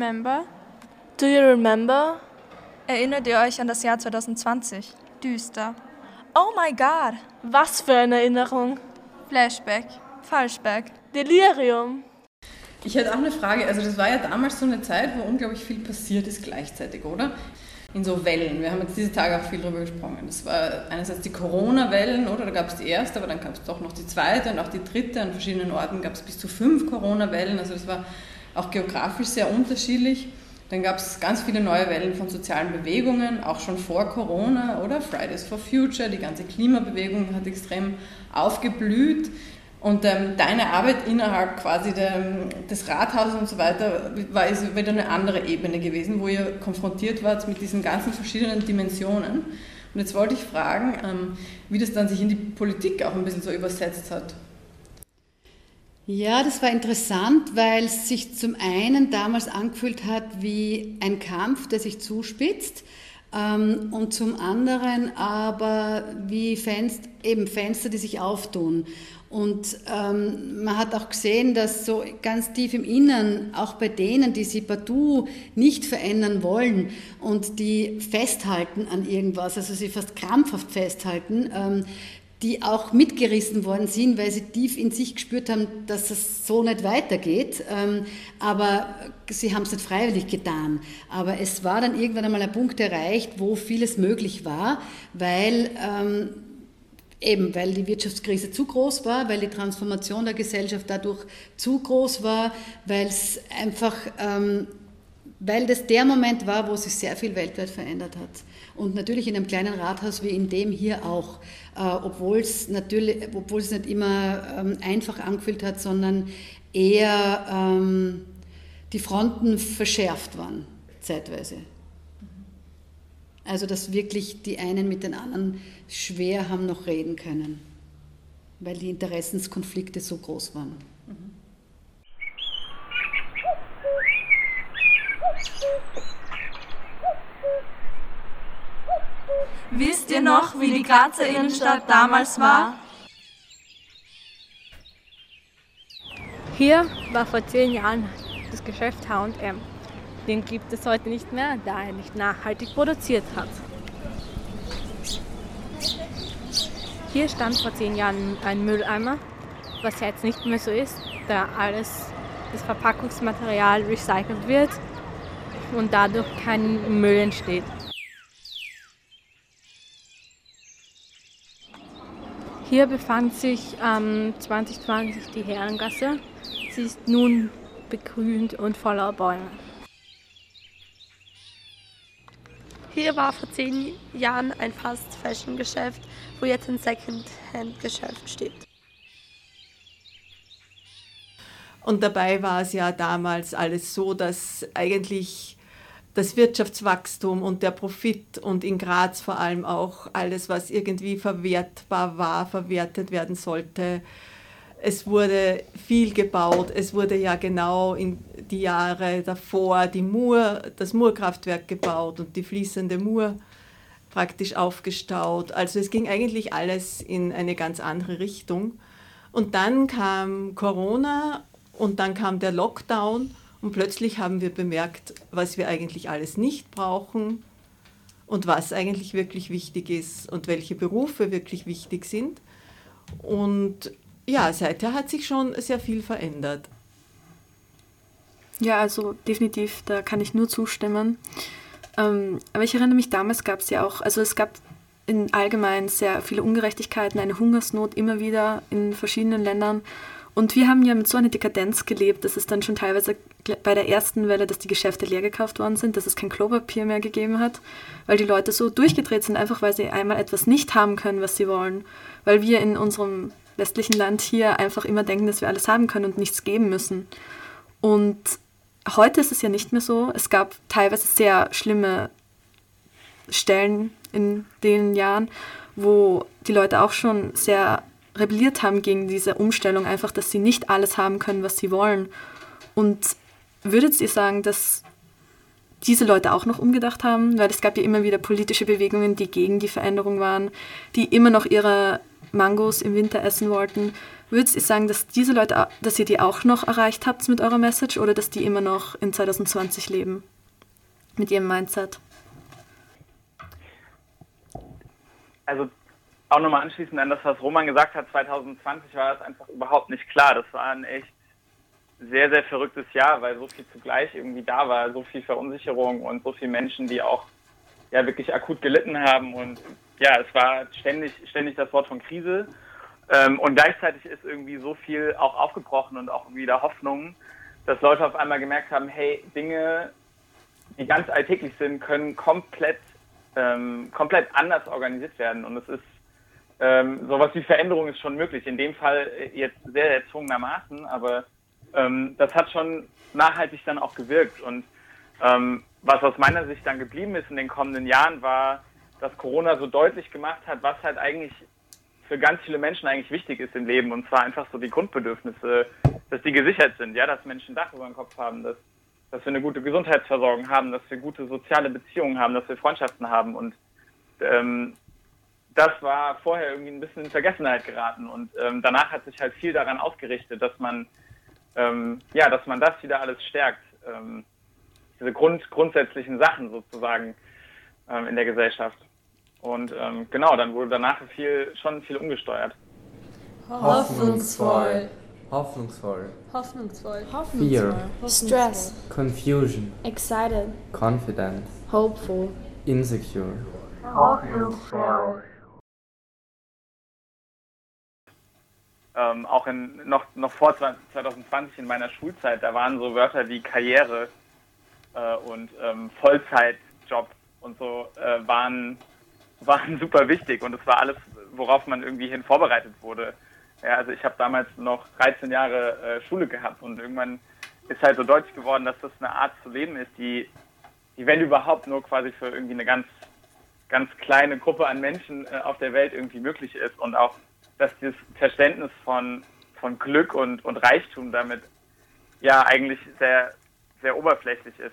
remember? Do you remember? Erinnert ihr euch an das Jahr 2020? Düster. Oh my God! Was für eine Erinnerung? Flashback. Flashback. Delirium. Ich hätte auch eine Frage, also das war ja damals so eine Zeit, wo unglaublich viel passiert ist gleichzeitig, oder? In so Wellen. Wir haben jetzt diese Tage auch viel darüber gesprochen. Das war einerseits die Corona-Wellen, oder? Da gab es die erste, aber dann gab es doch noch die zweite und auch die dritte. An verschiedenen Orten gab es bis zu 5 Corona-Wellen. Also das war auch geografisch sehr unterschiedlich. Dann gab es ganz viele neue Wellen von sozialen Bewegungen, auch schon vor Corona, oder? Fridays for Future, die ganze Klimabewegung hat extrem aufgeblüht. Und deine Arbeit innerhalb quasi des Rathauses und so weiter ist wieder eine andere Ebene gewesen, wo ihr konfrontiert wart mit diesen ganzen verschiedenen Dimensionen. Und jetzt wollte ich fragen, wie das dann sich in die Politik auch ein bisschen so übersetzt hat. Ja, das war interessant, weil es sich zum einen damals angefühlt hat wie ein Kampf, der sich zuspitzt, und zum anderen aber wie Fenster, die sich auftun. Und man hat auch gesehen, dass so ganz tief im Innern, auch bei denen, die sie partout nicht verändern wollen und die festhalten an irgendwas, also sie fast krampfhaft festhalten, die auch mitgerissen worden sind, weil sie tief in sich gespürt haben, dass es so nicht weitergeht. Aber sie haben es nicht freiwillig getan. Aber es war dann irgendwann einmal ein Punkt erreicht, wo vieles möglich war, weil die Wirtschaftskrise zu groß war, weil die Transformation der Gesellschaft dadurch zu groß war, weil es einfach, weil das der Moment war, wo sich sehr viel weltweit verändert hat. Und natürlich in einem kleinen Rathaus wie in dem hier auch, obwohl es nicht immer einfach angefühlt hat, sondern eher die Fronten verschärft waren, zeitweise. Also dass wirklich die einen mit den anderen schwer haben noch reden können, weil die Interessenskonflikte so groß waren. Wisst ihr noch, wie die Grazer Innenstadt damals war? Hier war vor 10 Jahren das Geschäft H&M. Den gibt es heute nicht mehr, da er nicht nachhaltig produziert hat. Hier stand vor 10 Jahren ein Mülleimer, was jetzt nicht mehr so ist, da das Verpackungsmaterial recycelt wird und dadurch kein Müll entsteht. Hier befand sich 2020 die Herrengasse. Sie ist nun begrünt und voller Bäume. Hier war vor 10 Jahren ein Fast-Fashion-Geschäft, wo jetzt ein Second-Hand-Geschäft steht. Und dabei war es ja damals alles so, dass eigentlich das Wirtschaftswachstum und der Profit und in Graz vor allem auch alles, was irgendwie verwertbar war, verwertet werden sollte. Es wurde viel gebaut. Es wurde ja genau in die Jahre davor das Murkraftwerk gebaut und die fließende Mur praktisch aufgestaut. Also es ging eigentlich alles in eine ganz andere Richtung. Und dann kam Corona und dann kam der Lockdown und plötzlich haben wir bemerkt, was wir eigentlich alles nicht brauchen und was eigentlich wirklich wichtig ist und welche Berufe wirklich wichtig sind. Und ja, seither hat sich schon sehr viel verändert. Ja, also definitiv, da kann ich nur zustimmen. Aber ich erinnere mich, damals gab es ja auch, also es gab in allgemein sehr viele Ungerechtigkeiten, eine Hungersnot immer wieder in verschiedenen Ländern. Und wir haben ja mit so einer Dekadenz gelebt, dass es dann schon teilweise bei der ersten Welle, dass die Geschäfte leer gekauft worden sind, dass es kein Klopapier mehr gegeben hat, weil die Leute so durchgedreht sind, einfach weil sie einmal etwas nicht haben können, was sie wollen. Weil wir in unserem westlichen Land hier einfach immer denken, dass wir alles haben können und nichts geben müssen. Und heute ist es ja nicht mehr so. Es gab teilweise sehr schlimme Stellen in den Jahren, wo die Leute auch schon sehr rebelliert haben gegen diese Umstellung, einfach, dass sie nicht alles haben können, was sie wollen. Und würdet ihr sagen, dass diese Leute auch noch umgedacht haben? Weil es gab ja immer wieder politische Bewegungen, die gegen die Veränderung waren, die immer noch ihre Mangos im Winter essen wollten. Würdet ihr sagen, dass diese Leute, dass ihr die auch noch erreicht habt mit eurer Message oder dass die immer noch in 2020 leben mit ihrem Mindset? Also auch nochmal anschließend an das, was Roman gesagt hat, 2020 war das einfach überhaupt nicht klar. Das war ein echt sehr, sehr verrücktes Jahr, weil so viel zugleich irgendwie da war, so viel Verunsicherung und so viele Menschen, die auch ja wirklich akut gelitten haben. Und ja, es war ständig das Wort von Krise. Und gleichzeitig ist irgendwie so viel auch aufgebrochen und auch wieder Hoffnung, dass Leute auf einmal gemerkt haben, hey, Dinge, die ganz alltäglich sind, können komplett anders organisiert werden. Und es ist sowas wie Veränderung ist schon möglich. In dem Fall jetzt sehr erzwungenermaßen, aber das hat schon nachhaltig dann auch gewirkt. Und was aus meiner Sicht dann geblieben ist in den kommenden Jahren, war, dass Corona so deutlich gemacht hat, was halt eigentlich für ganz viele Menschen eigentlich wichtig ist im Leben. Und zwar einfach so die Grundbedürfnisse, dass die gesichert sind, ja, dass Menschen ein Dach über dem Kopf haben, dass wir eine gute Gesundheitsversorgung haben, dass wir gute soziale Beziehungen haben, dass wir Freundschaften haben. Und das war vorher irgendwie ein bisschen in Vergessenheit geraten. Und danach hat sich halt viel daran ausgerichtet, dass man das wieder alles stärkt. Diese grundsätzlichen Sachen sozusagen in der Gesellschaft. Und genau, dann wurde danach schon viel umgesteuert. Hoffnungsvoll. Hoffnungsvoll. Hoffnungsvoll. Fear. Stress. Confusion. Excited. Confident. Hopeful. Insecure. Hoffnungsvoll. Auch noch vor 2020 in meiner Schulzeit, da waren so Wörter wie Karriere und Vollzeitjob und so waren super wichtig und es war alles, worauf man irgendwie hin vorbereitet wurde. Ja, also ich habe damals noch 13 Jahre Schule gehabt und irgendwann ist halt so deutlich geworden, dass das eine Art zu leben ist, die wenn überhaupt nur quasi für irgendwie eine ganz, ganz kleine Gruppe an Menschen auf der Welt irgendwie möglich ist und auch, dass dieses Verständnis von Glück und Reichtum damit ja eigentlich sehr, sehr oberflächlich ist.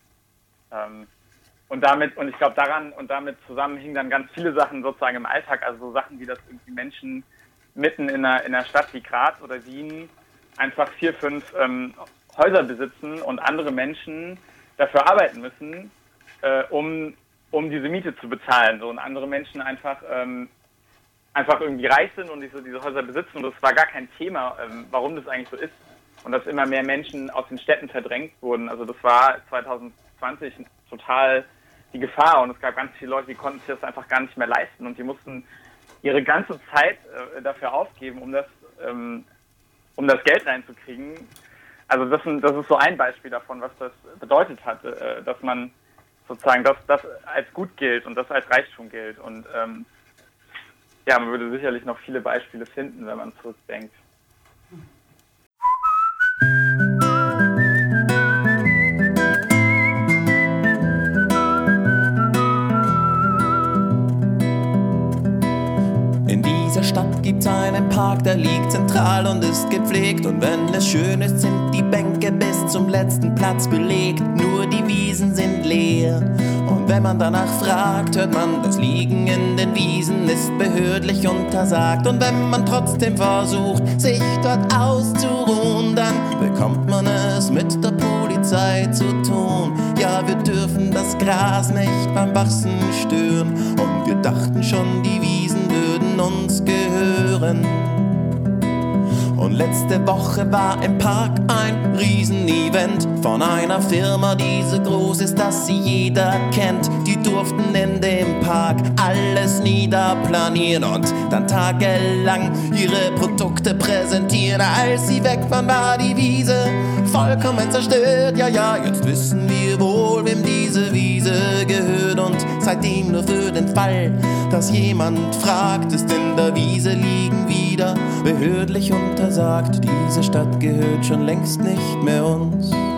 Und ich glaube damit zusammen hingen dann ganz viele Sachen sozusagen im Alltag, also so Sachen wie, dass irgendwie Menschen mitten in einer Stadt wie Graz oder Wien einfach 4, 5 Häuser besitzen und andere Menschen dafür arbeiten müssen, um diese Miete zu bezahlen. So, und andere Menschen einfach irgendwie reich sind und diese Häuser besitzen. Und das war gar kein Thema, warum das eigentlich so ist. Und dass immer mehr Menschen aus den Städten verdrängt wurden. Also das war 2020 total die Gefahr. Und es gab ganz viele Leute, die konnten sich das einfach gar nicht mehr leisten. Und die mussten ihre ganze Zeit dafür aufgeben, um das Geld reinzukriegen. Also das ist so ein Beispiel davon, was das bedeutet hat, dass man sozusagen das als gut gilt und das als Reichtum gilt. Und ja, man würde sicherlich noch viele Beispiele finden, wenn man zurückdenkt. In dieser Stadt gibt's einen Park, der liegt zentral und ist gepflegt. Und wenn es schön ist, sind die Bänke bis zum letzten Platz belegt. Nur die Wiesen sind leer. Und wenn man danach fragt, hört man, das Liegen in den Wiesen ist behördlich untersagt. Und wenn man trotzdem versucht, sich dort auszuruhen, dann bekommt man es mit der Polizei zu tun. Ja, wir dürfen das Gras nicht beim Wachsen stören. Und wir dachten schon, die Wiesen würden uns gehören. Und letzte Woche war im Park ein Riesenevent von einer Firma, die so groß ist, dass sie jeder kennt. Die durften in dem Park alles niederplanieren und dann tagelang ihre Produkte präsentieren. Als sie weg waren, war die Wiese vollkommen zerstört. Ja, jetzt wissen wir wohl, wem diese Wiese gehört. Und seitdem nur für den Fall, dass jemand fragt, ist in der Wiese liegen wieder behördlich untersagt. Diese Stadt gehört schon längst nicht mehr uns.